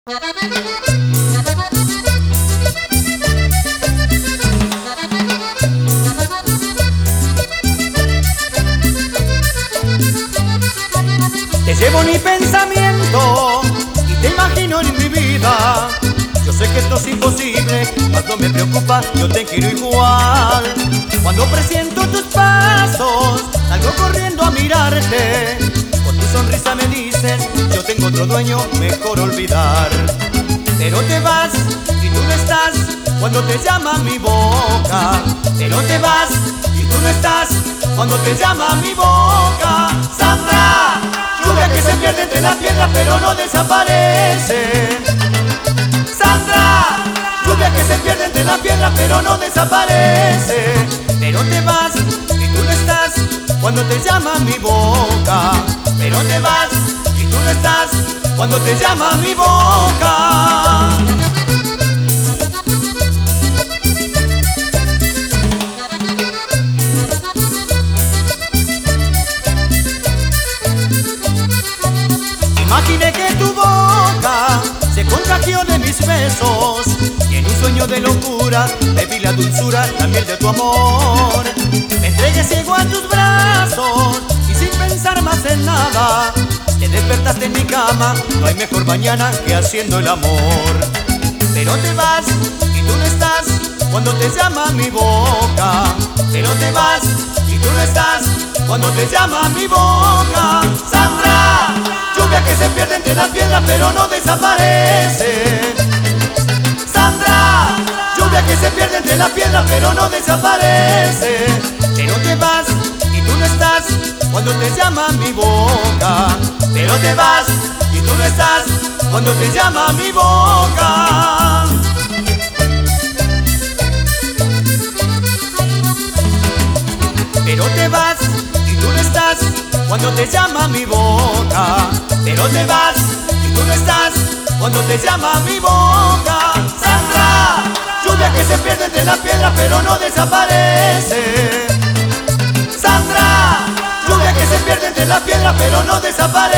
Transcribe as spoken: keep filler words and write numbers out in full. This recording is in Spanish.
Te llevo en mi pensamiento y te imagino en mi vida. Yo sé que esto es imposible, mas no me preocupa, yo te quiero igual. Cuando presiento tus pasos, salgo corriendo a mirarte. Con tu sonrisa me dices, yo tengo otro dueño, mejor olvidar. Pero te vas y tú no estás cuando te llama mi boca. Pero te vas y tú no estás cuando te llama mi boca. Sandra, lluvia que se pierde entre las piedras pero no desaparece. Sandra, lluvia que se pierde entre las piedras pero no desaparece. Pero te vas y tú no estás cuando te llama mi boca. Pero te vas y tú no estás cuando te llama mi boca. Imaginé que tu boca se contagió de mis besos y en un sueño de locura bebí la dulzura, la miel de tu amor. Me entregué ciego a tus brazos y sin pensar más en nada te despertaste en mi cama. No hay mejor mañana que haciendo el amor. Pero te vas y tú no estás cuando te llama mi boca. Pero te vas y tú no estás cuando te llama mi boca. Sandra, lluvia que se pierde entre las piedras pero no desaparece. Sandra, lluvia que se pierde entre las piedras pero no desaparece. Pero te vas y tú no estás cuando te llama mi boca. Pero te vas y tú no estás cuando te llama mi boca. Pero te vas y tú no estás cuando te llama mi boca. Pero te vas y tú no estás cuando te llama mi boca. Sandra, lluvia que se pierde entre las piedras pero no desaparece. Sandra, lluvia que se pierde entre las piedras pero no desaparece.